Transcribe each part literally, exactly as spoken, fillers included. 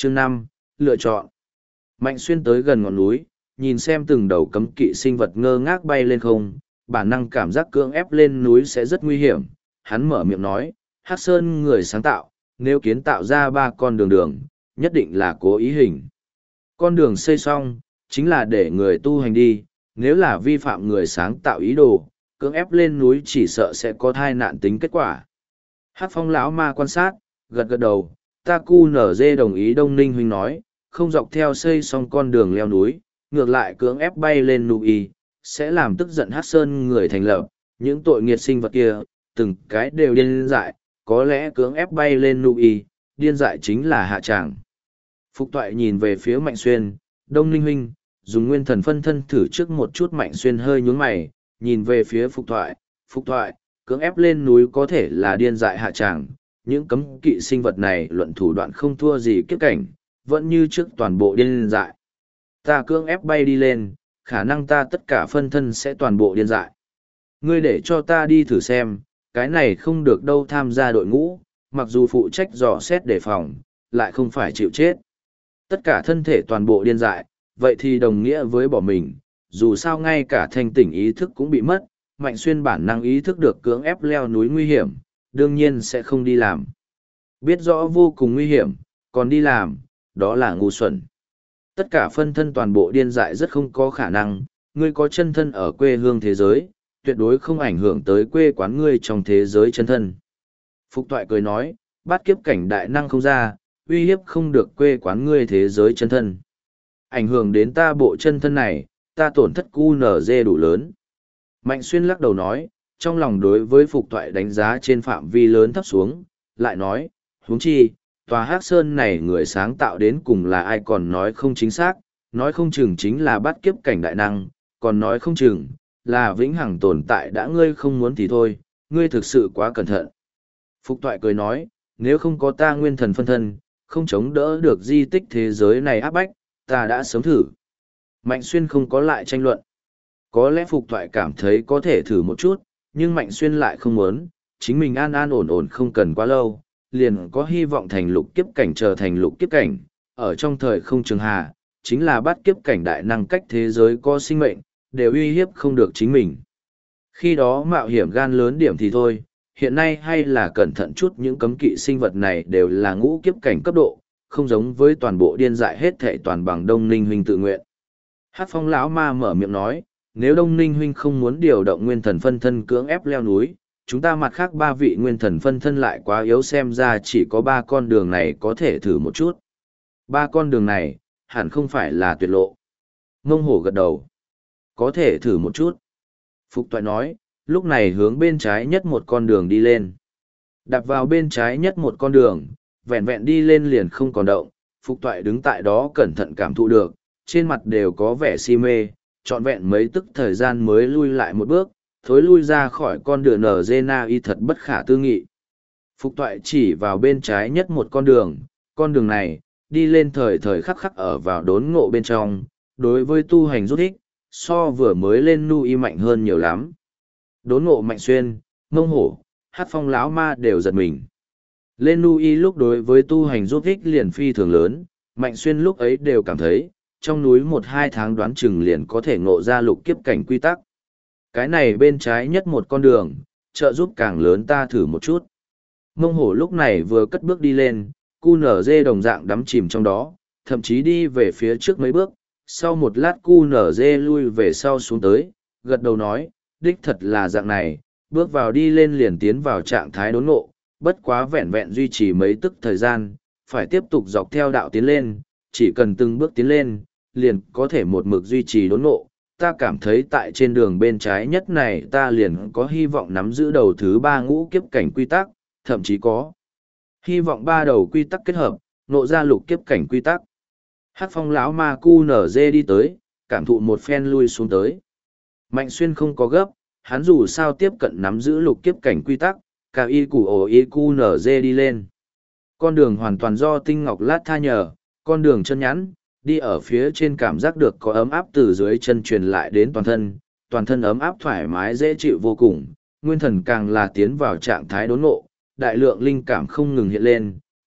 Chương năm lựa chọn. Mạnh Xuyên tới gần ngọn núi, nhìn xem từng đầu cấm kỵ sinh vật ngơ ngác bay lên không, bản năng cảm giác cưỡng ép lên núi sẽ rất nguy hiểm. Hắn mở miệng nói, Hắc Sơn người sáng tạo, nếu kiến tạo ra ba con đường đường, nhất định là cố ý hình. Con đường xây xong, chính là để người tu hành đi, nếu là vi phạm người sáng tạo ý đồ, cưỡng ép lên núi chỉ sợ sẽ có thai nạn tính kết quả. Hắc Phong lão ma quan sát, gật gật đầu, ta cu nở dê đồng ý Đông Ninh huynh nói, không dọc theo xây xong con đường leo núi, ngược lại cưỡng ép bay lên núi, sẽ làm tức giận Hắc Sơn người thành lập, những tội nghiệt sinh vật kia, từng cái đều điên dại, có lẽ cưỡng ép bay lên núi, điên dại chính là hạ tràng. Phục Toại nhìn về phía Mạnh Xuyên, Đông Ninh huynh, dùng nguyên thần phân thân thử trước một chút. Mạnh Xuyên hơi nhướng mày, nhìn về phía Phục Toại, Phục Toại, cưỡng ép lên núi có thể là điên dại hạ tràng, những cấm kỵ sinh vật này luận thủ đoạn không thua gì kiếp cảnh, vẫn như trước toàn bộ điên dại. Ta cưỡng ép bay đi lên, khả năng ta tất cả phân thân sẽ toàn bộ điên dại. Ngươi để cho ta đi thử xem, cái này không được đâu. Tham gia đội ngũ, mặc dù phụ trách dò xét đề phòng, lại không phải chịu chết. Tất cả thân thể toàn bộ điên dại, vậy thì đồng nghĩa với bỏ mình, dù sao ngay cả thanh tỉnh ý thức cũng bị mất. Mạnh Xuyên bản năng ý thức được cưỡng ép leo núi nguy hiểm, đương nhiên sẽ không đi làm. Biết rõ vô cùng nguy hiểm, còn đi làm, đó là ngu xuẩn. Tất cả phân thân toàn bộ điên dại rất không có khả năng, ngươi có chân thân ở quê hương thế giới, tuyệt đối không ảnh hưởng tới quê quán ngươi trong thế giới chân thân. Phục Toại cười nói, bắt kiếp cảnh đại năng không ra, uy hiếp không được quê quán ngươi thế giới chân thân. Ảnh hưởng đến ta bộ chân thân này, ta tổn thất cu nở dê đủ lớn. Mạnh Xuyên lắc đầu nói, trong lòng đối với Phục Toại đánh giá trên phạm vi lớn thấp xuống, lại nói, huống chi, tòa Hắc Sơn này người sáng tạo đến cùng là ai còn nói không chính xác, nói không chừng chính là bắt kiếp cảnh đại năng, còn nói không chừng, là vĩnh hằng tồn tại đã ngươi không muốn thì thôi, ngươi thực sự quá cẩn thận. Phục Toại cười nói, nếu không có ta nguyên thần phân thân, không chống đỡ được di tích thế giới này áp bách, ta đã sớm thử. Mạnh Xuyên không có lại tranh luận. Có lẽ Phục Toại cảm thấy có thể thử một chút, nhưng Mạnh Xuyên lại không muốn, chính mình an an ổn ổn không cần quá lâu, liền có hy vọng thành lục kiếp cảnh trở thành lục kiếp cảnh, ở trong thời không trường hà, chính là bắt kiếp cảnh đại năng cách thế giới có sinh mệnh, đều uy hiếp không được chính mình. Khi đó mạo hiểm gan lớn điểm thì thôi, hiện nay hay là cẩn thận chút, những cấm kỵ sinh vật này đều là ngũ kiếp cảnh cấp độ, không giống với toàn bộ điên dại hết thảy toàn bằng Đông Ninh huynh tự nguyện. Hắc Phong lão ma mở miệng nói, nếu Đông Ninh huynh không muốn điều động nguyên thần phân thân cưỡng ép leo núi, chúng ta mặt khác ba vị nguyên thần phân thân lại quá yếu, xem ra chỉ có ba con đường này có thể thử một chút. Ba con đường này, hẳn không phải là tuyệt lộ. Ngông Hổ gật đầu. Có thể thử một chút. Phục Toại nói, lúc này hướng bên trái nhất một con đường đi lên. Đạp vào bên trái nhất một con đường, vẹn vẹn đi lên liền không còn động. Phục Toại đứng tại đó cẩn thận cảm thụ được, trên mặt đều có vẻ si mê, trọn vẹn mấy tức thời gian mới lui lại một bước, thối lui ra khỏi con đường nở dê na y thật bất khả tư nghị. Phục Toại chỉ vào bên trái nhất một con đường, con đường này, đi lên thời thời khắc khắc ở vào đốn ngộ bên trong, đối với tu hành rút ích, so vừa mới lên nu y mạnh hơn nhiều lắm. Đốn ngộ Mạnh Xuyên, Ngông Hổ, Hát Phong lão ma đều giật mình. Lên nu y lúc đối với tu hành rút ích liền phi thường lớn, Mạnh Xuyên lúc ấy đều cảm thấy, trong núi một hai tháng đoán chừng liền có thể ngộ ra lục kiếp cảnh quy tắc. Cái này bên trái nhất một con đường, trợ giúp càng lớn, ta thử một chút. Ngông Hổ lúc này vừa cất bước đi lên, cu nở dê đồng dạng đắm chìm trong đó, thậm chí đi về phía trước mấy bước, sau một lát cu nở dê lui về sau xuống tới, gật đầu nói, đích thật là dạng này, bước vào đi lên liền tiến vào trạng thái đốn ngộ, bất quá vẹn vẹn duy trì mấy tức thời gian, phải tiếp tục dọc theo đạo tiến lên, chỉ cần từng bước tiến lên, liền có thể một mực duy trì đốn ngộ. Ta cảm thấy tại trên đường bên trái nhất này ta liền có hy vọng nắm giữ đầu thứ ba ngũ kiếp cảnh quy tắc, thậm chí có hy vọng ba đầu quy tắc kết hợp, ngộ ra lục kiếp cảnh quy tắc. Hắc Phong lão ma cu nở dê đi tới, cảm thụ một phen lui xuống tới. Mạnh Xuyên không có gấp, hắn dù sao tiếp cận nắm giữ lục kiếp cảnh quy tắc, cả y củ ổ y cu nở dê đi lên. Con đường hoàn toàn do tinh ngọc lát tha nhờ, con đường chân nhắn, đi ở phía trên cảm giác được có ấm áp từ dưới chân truyền lại đến toàn thân, toàn thân ấm áp thoải mái dễ chịu vô cùng, nguyên thần càng là tiến vào trạng thái đốn ngộ, đại lượng linh cảm không ngừng hiện lên,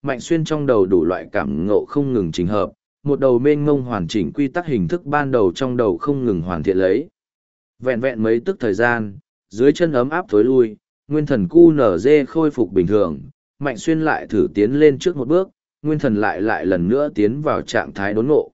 Mạnh Xuyên trong đầu đủ loại cảm ngộ không ngừng trình hợp, một đầu mênh mông hoàn chỉnh quy tắc hình thức ban đầu trong đầu không ngừng hoàn thiện lấy. Vẹn vẹn mấy tức thời gian, dưới chân ấm áp thối lui, nguyên thần cu nở dê khôi phục bình thường, Mạnh Xuyên lại thử tiến lên trước một bước, nguyên thần lại lại lần nữa tiến vào trạng thái đốn ngộ.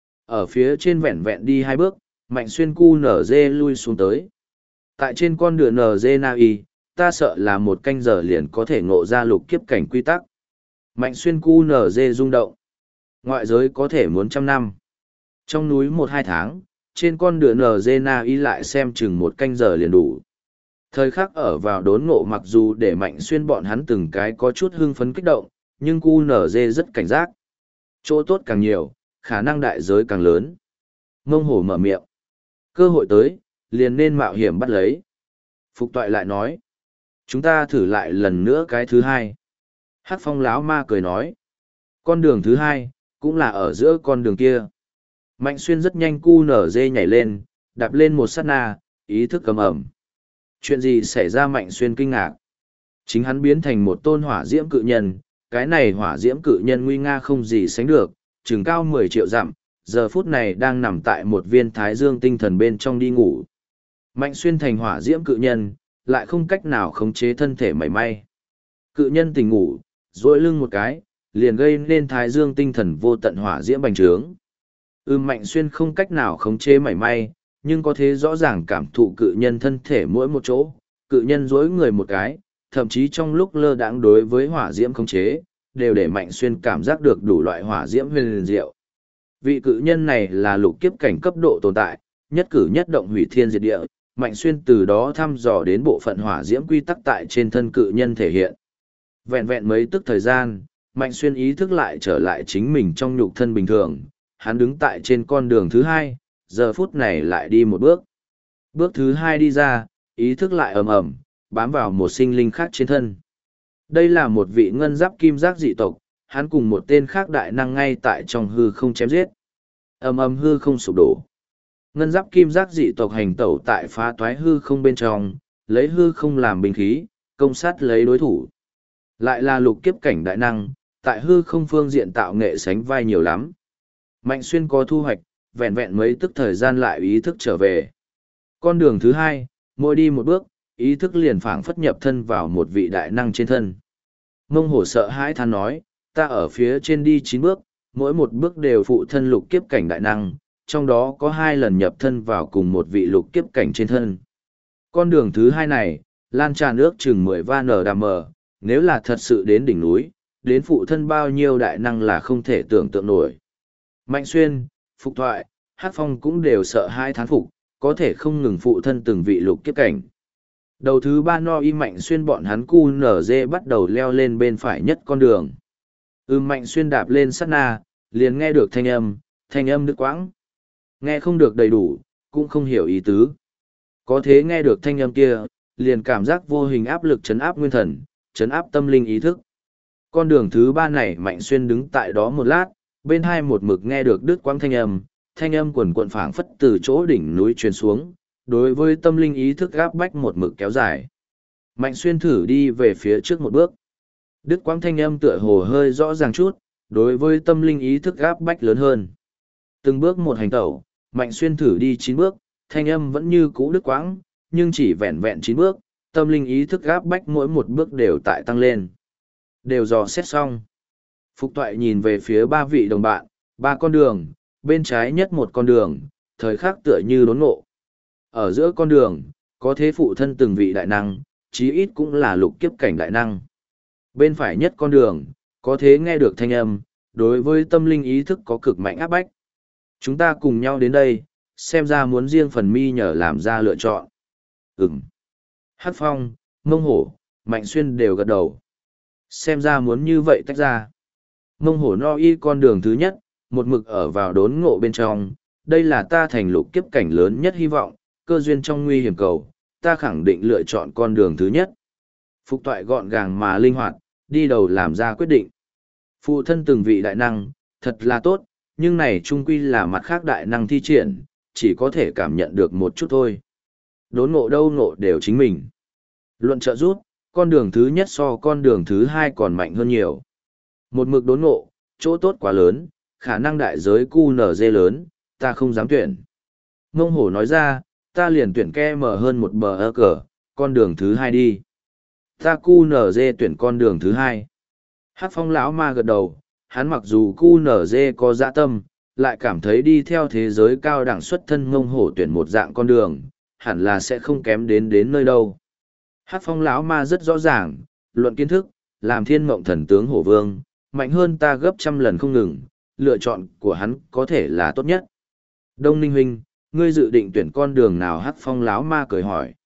Ở phía trên vẹn vẹn đi hai bước, Mạnh Xuyên cu nở dê lui xuống tới. Tại trên con đường nở dê na y, ta sợ là một canh giờ liền có thể ngộ ra lục kiếp cảnh quy tắc. Mạnh Xuyên cu nở dê rung động. Ngoại giới có thể muốn trăm năm. Trong núi một hai tháng, trên con đường nở dê na y lại xem chừng một canh giờ liền đủ. Thời khắc ở vào đốn ngộ mặc dù để Mạnh Xuyên bọn hắn từng cái có chút hưng phấn kích động, nhưng cu nở dê rất cảnh giác. Chỗ tốt càng nhiều, khả năng đại giới càng lớn. Ngông hổ mở miệng. Cơ hội tới, liền nên mạo hiểm bắt lấy. Phục toại lại nói. Chúng ta thử lại lần nữa cái thứ hai. Hắc phong láo ma cười nói. Con đường thứ hai, cũng là ở giữa con đường kia. Mạnh Xuyên rất nhanh cu nở dê nhảy lên, đạp lên một sát na, ý thức cầm ẩm. Chuyện gì xảy ra? Mạnh Xuyên kinh ngạc. Chính hắn biến thành một tôn hỏa diễm cự nhân, cái này hỏa diễm cự nhân nguy nga không gì sánh được, chừng cao mười triệu dặm, giờ phút này đang nằm tại một viên thái dương tinh thần bên trong đi ngủ. Mạnh Xuyên thành hỏa diễm cự nhân, lại không cách nào khống chế thân thể mảy may. Cự nhân tỉnh ngủ, duỗi lưng một cái, liền gây nên thái dương tinh thần vô tận hỏa diễm bành trướng. Ưm Mạnh Xuyên không cách nào khống chế mảy may, nhưng có thể rõ ràng cảm thụ cự nhân thân thể mỗi một chỗ, cự nhân duỗi người một cái, thậm chí trong lúc lơ đãng đối với hỏa diễm khống chế, đều để Mạnh Xuyên cảm giác được đủ loại hỏa diễm huyền diệu. Vị cự nhân này là lục kiếp cảnh cấp độ tồn tại, nhất cử nhất động hủy thiên diệt địa, Mạnh Xuyên từ đó thăm dò đến bộ phận hỏa diễm quy tắc tại trên thân cự nhân thể hiện. Vẹn vẹn mấy tức thời gian, Mạnh Xuyên ý thức lại trở lại chính mình trong nhục thân bình thường, hắn đứng tại trên con đường thứ hai, giờ phút này lại đi một bước. Bước thứ hai đi ra, ý thức lại ầm ầm, bám vào một sinh linh khác trên thân. Đây là một vị ngân giáp kim giác dị tộc, hắn cùng một tên khác đại năng ngay tại trong hư không chém giết. Ầm ầm hư không sụp đổ. Ngân giáp kim giác dị tộc hành tẩu tại phá toái hư không bên trong, lấy hư không làm binh khí, công sát lấy đối thủ. Lại là lục kiếp cảnh đại năng, tại hư không phương diện tạo nghệ sánh vai nhiều lắm. Mạnh Xuyên có thu hoạch, vẹn vẹn mấy tức thời gian lại ý thức trở về. Con đường thứ hai, mỗi đi một bước, ý thức liền phảng phất nhập thân vào một vị đại năng trên thân. Mông hổ sợ hãi than nói, ta ở phía trên đi chín bước, mỗi một bước đều phụ thân lục kiếp cảnh đại năng, trong đó có hai lần nhập thân vào cùng một vị lục kiếp cảnh trên thân. Con đường thứ hai này, lan tràn ước chừng mười van ở đàm mờ, nếu là thật sự đến đỉnh núi, đến phụ thân bao nhiêu đại năng là không thể tưởng tượng nổi. Mạnh Xuyên, Phục Thoại, Hắc Phong cũng đều sợ hai thán phục, có thể không ngừng phụ thân từng vị lục kiếp cảnh. Đầu thứ ba no y Mạnh Xuyên bọn hắn cu nở dê bắt đầu leo lên bên phải nhất con đường. Ưm Mạnh Xuyên đạp lên sát na, liền nghe được thanh âm, thanh âm đứt quãng. Nghe không được đầy đủ, cũng không hiểu ý tứ. Có thế nghe được thanh âm kia, liền cảm giác vô hình áp lực chấn áp nguyên thần, chấn áp tâm linh ý thức. Con đường thứ ba này Mạnh Xuyên đứng tại đó một lát, bên hai một mực nghe được đứt quãng thanh âm, thanh âm quần quận phảng phất từ chỗ đỉnh núi truyền xuống, đối với tâm linh ý thức gáp bách một mực kéo dài. Mạnh Xuyên thử đi về phía trước một bước. Đứt quãng thanh âm tựa hồ hơi rõ ràng chút, đối với tâm linh ý thức gáp bách lớn hơn. Từng bước một hành tẩu, Mạnh Xuyên thử đi chín bước, thanh âm vẫn như cũ đứt quãng, nhưng chỉ vẹn vẹn chín bước, tâm linh ý thức gáp bách mỗi một bước đều tại tăng lên. Đều dò xét xong. Phục Toại nhìn về phía ba vị đồng bạn, ba con đường, bên trái nhất một con đường, thời khắc tựa như đốn ngộ. Ở giữa con đường, có thế phụ thân từng vị đại năng, chí ít cũng là lục kiếp cảnh đại năng. Bên phải nhất con đường, có thế nghe được thanh âm, đối với tâm linh ý thức có cực mạnh áp bách. Chúng ta cùng nhau đến đây, xem ra muốn riêng phần mi nhờ làm ra lựa chọn. Ừm. Hắc Phong, Mông Hổ, Mạnh Xuyên đều gật đầu. Xem ra muốn như vậy tách ra. Mông Hổ no y con đường thứ nhất, một mực ở vào đốn ngộ bên trong, đây là ta thành lục kiếp cảnh lớn nhất hy vọng, cơ duyên trong nguy hiểm cầu, ta khẳng định lựa chọn con đường thứ nhất. Phục Toại gọn gàng mà linh hoạt, đi đầu làm ra quyết định. Phụ thân từng vị đại năng, thật là tốt, nhưng này trung quy là mặt khác đại năng thi triển, chỉ có thể cảm nhận được một chút thôi. Đốn ngộ đâu ngộ đều chính mình. Luận trợ rút, con đường thứ nhất so con đường thứ hai còn mạnh hơn nhiều. Một mực đốn ngộ, chỗ tốt quá lớn, khả năng đại giới cu nở dê lớn, ta không dám tuyển. Ngông hổ nói ra, ta liền tuyển ke mở hơn một bờ ơ cờ, con đường thứ hai đi. Ta cu nở dê tuyển con đường thứ hai. Hát phong lão ma gật đầu, hắn mặc dù cu nở dê có dạ tâm, lại cảm thấy đi theo thế giới cao đẳng xuất thân ngông hổ tuyển một dạng con đường, hẳn là sẽ không kém đến đến nơi đâu. Hát phong lão ma rất rõ ràng, luận kiến thức, làm thiên mộng thần tướng hổ vương, mạnh hơn ta gấp trăm lần không ngừng, lựa chọn của hắn có thể là tốt nhất. Đông Ninh huynh, ngươi dự định tuyển con đường nào? Hát phong lão ma cười hỏi.